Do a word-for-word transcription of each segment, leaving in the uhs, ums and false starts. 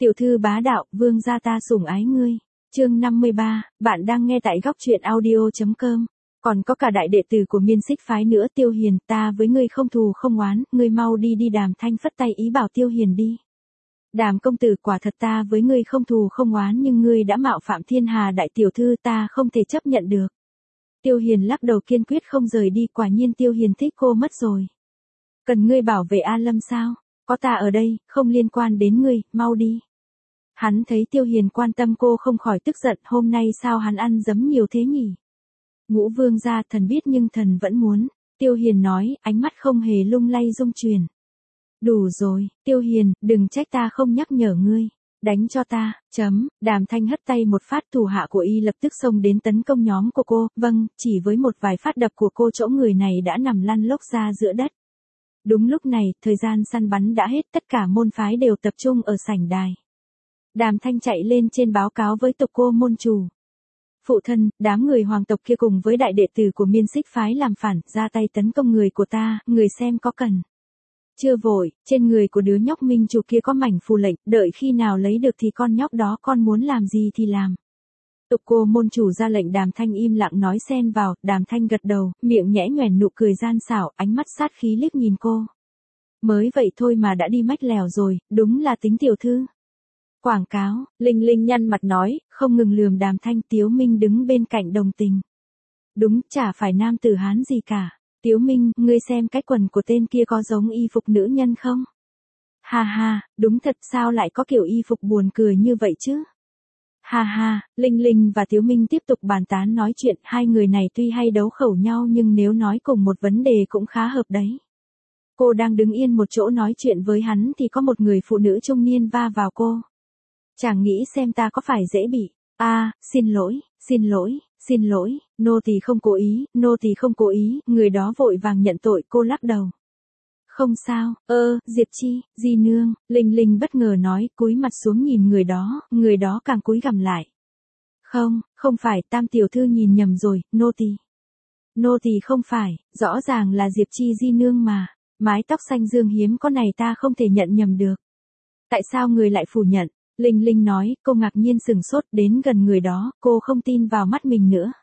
Tiểu thư bá đạo, vương gia ta sủng ái ngươi. Chương năm mươi ba, bạn đang nghe tại góc truyện audio.com. Còn có cả đại đệ tử của Miên Xích phái nữa, Tiêu Hiền, ta với ngươi không thù không oán, ngươi mau đi đi. Đàm Thanh phất tay ý bảo Tiêu Hiền đi. Đàm công tử, quả thật ta với ngươi không thù không oán, nhưng ngươi đã mạo phạm thiên hà đại tiểu thư, ta không thể chấp nhận được. Tiêu Hiền lắc đầu kiên quyết không rời đi, quả nhiên Tiêu Hiền thích cô mất rồi. Cần ngươi bảo vệ A Lâm sao? Có ta ở đây, không liên quan đến ngươi, mau đi. Hắn thấy Tiêu Hiền quan tâm cô không khỏi tức giận, hôm nay sao hắn ăn dấm nhiều thế nhỉ? Ngũ vương gia, thần biết nhưng thần vẫn muốn. Tiêu Hiền nói, ánh mắt không hề lung lay rung chuyển. Đủ rồi, Tiêu Hiền, đừng trách ta không nhắc nhở ngươi. Đánh cho ta, chấm, Đàm Thanh hất tay một phát, thủ hạ của y lập tức xông đến tấn công nhóm của cô, vâng, chỉ với một vài phát đập của cô chỗ người này đã nằm lăn lóc ra giữa đất. Đúng lúc này, thời gian săn bắn đã hết, tất cả môn phái đều tập trung ở sảnh đài. Đàm Thanh chạy lên trên báo cáo với Tục Cô môn chủ. Phụ thân, đám người hoàng tộc kia cùng với đại đệ tử của Miên Xích phái làm phản, ra tay tấn công người của ta, người xem có cần. Chưa vội, trên người của đứa nhóc minh chủ kia có mảnh phù lệnh, đợi khi nào lấy được thì con nhóc đó con muốn làm gì thì làm. Tục Cô môn chủ ra lệnh. Đàm Thanh im lặng nói xen vào, Đàm Thanh gật đầu, miệng nhẽ nhoẻn nụ cười gian xảo, ánh mắt sát khí liếc nhìn cô. Mới vậy thôi mà đã đi mách lèo rồi, đúng là tính tiểu thư. Quảng cáo, Linh Linh nhăn mặt nói, không ngừng lườm Đàm Thanh. Tiếu Minh đứng bên cạnh đồng tình. Đúng, chả phải nam tử Hán gì cả. Tiếu Minh, ngươi xem cái quần của tên kia có giống y phục nữ nhân không? Ha ha, đúng thật, sao lại có kiểu y phục buồn cười như vậy chứ? Ha ha, Linh Linh và Tiếu Minh tiếp tục bàn tán nói chuyện, hai người này tuy hay đấu khẩu nhau nhưng nếu nói cùng một vấn đề cũng khá hợp đấy. Cô đang đứng yên một chỗ nói chuyện với hắn thì có một người phụ nữ trung niên va vào cô. Chàng nghĩ xem ta có phải dễ bị. A, à, xin lỗi, xin lỗi, xin lỗi, nô tỳ không cố ý, nô tỳ không cố ý, người đó vội vàng nhận tội. Cô lắc đầu. Không sao, ơ, Diệp Chi, Di nương, Linh Linh bất ngờ nói, cúi mặt xuống nhìn người đó, người đó càng cúi gằm lại. Không, không phải, Tam tiểu thư nhìn nhầm rồi, nô tỳ. Nô tỳ không phải, rõ ràng là Diệp Chi Di nương mà, mái tóc xanh dương hiếm có này ta không thể nhận nhầm được. Tại sao người lại phủ nhận? Linh Linh nói, cô ngạc nhiên sừng sốt, đến gần người đó, cô không tin vào mắt mình nữa.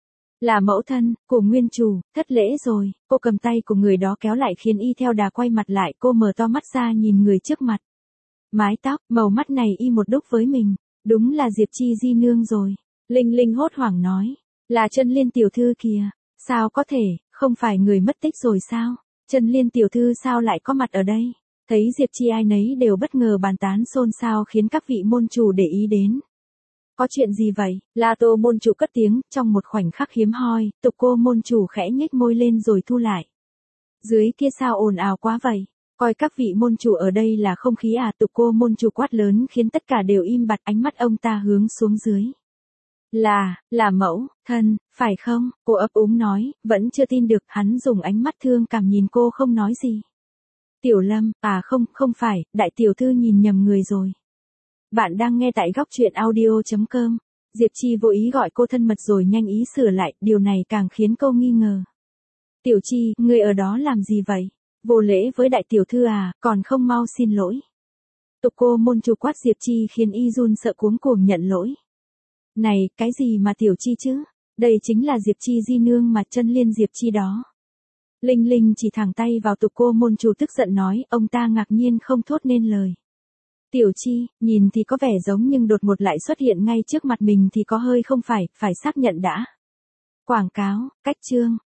Là mẫu thân của nguyên chủ, thất lễ rồi. Cô cầm tay của người đó kéo lại khiến y theo đà quay mặt lại. Cô mở to mắt ra nhìn người trước mặt. Mái tóc, màu mắt này y một đúc với mình. Đúng là Diệp Chi Di nương rồi. Linh Linh hốt hoảng nói. Là Chân Liên tiểu thư kìa. Sao có thể, không phải người mất tích rồi sao? Chân Liên tiểu thư sao lại có mặt ở đây? Thấy Diệp Chi ai nấy đều bất ngờ bàn tán xôn xao khiến các vị môn chủ để ý đến. Có chuyện gì vậy? La Tô môn chủ cất tiếng, trong một khoảnh khắc hiếm hoi, Tục Cô môn chủ khẽ nhếch môi lên rồi thu lại. Dưới kia sao ồn ào quá vậy? Coi các vị môn chủ ở đây là không khí à? Tục Cô môn chủ quát lớn khiến tất cả đều im bặt, ánh mắt ông ta hướng xuống dưới. Là, là mẫu, thân, phải không? Cô ấp úng nói, vẫn chưa tin được. Hắn dùng ánh mắt thương cảm nhìn cô không nói gì. Tiểu Lâm, à không, không phải, đại tiểu thư nhìn nhầm người rồi. Bạn đang nghe tại góc truyện audio.com. Diệp Chi vô ý gọi cô thân mật rồi nhanh ý sửa lại, điều này càng khiến cô nghi ngờ. Tiểu Chi, ngươi ở đó làm gì vậy? Vô lễ với đại tiểu thư à, còn không mau xin lỗi. Tục Cô môn chủ quát Diệp Chi khiến y run sợ cuống cuồng nhận lỗi. Này, cái gì mà Tiểu Chi chứ? Đây chính là Diệp Chi Di nương mà, Chân Liên Diệp Chi đó. Linh Linh chỉ thẳng tay vào Tục Cô môn chủ tức giận nói, ông ta ngạc nhiên không thốt nên lời. Tiểu Chi, nhìn thì có vẻ giống nhưng đột ngột lại xuất hiện ngay trước mặt mình thì có hơi không phải, phải xác nhận đã. Quảng cáo, cách chương,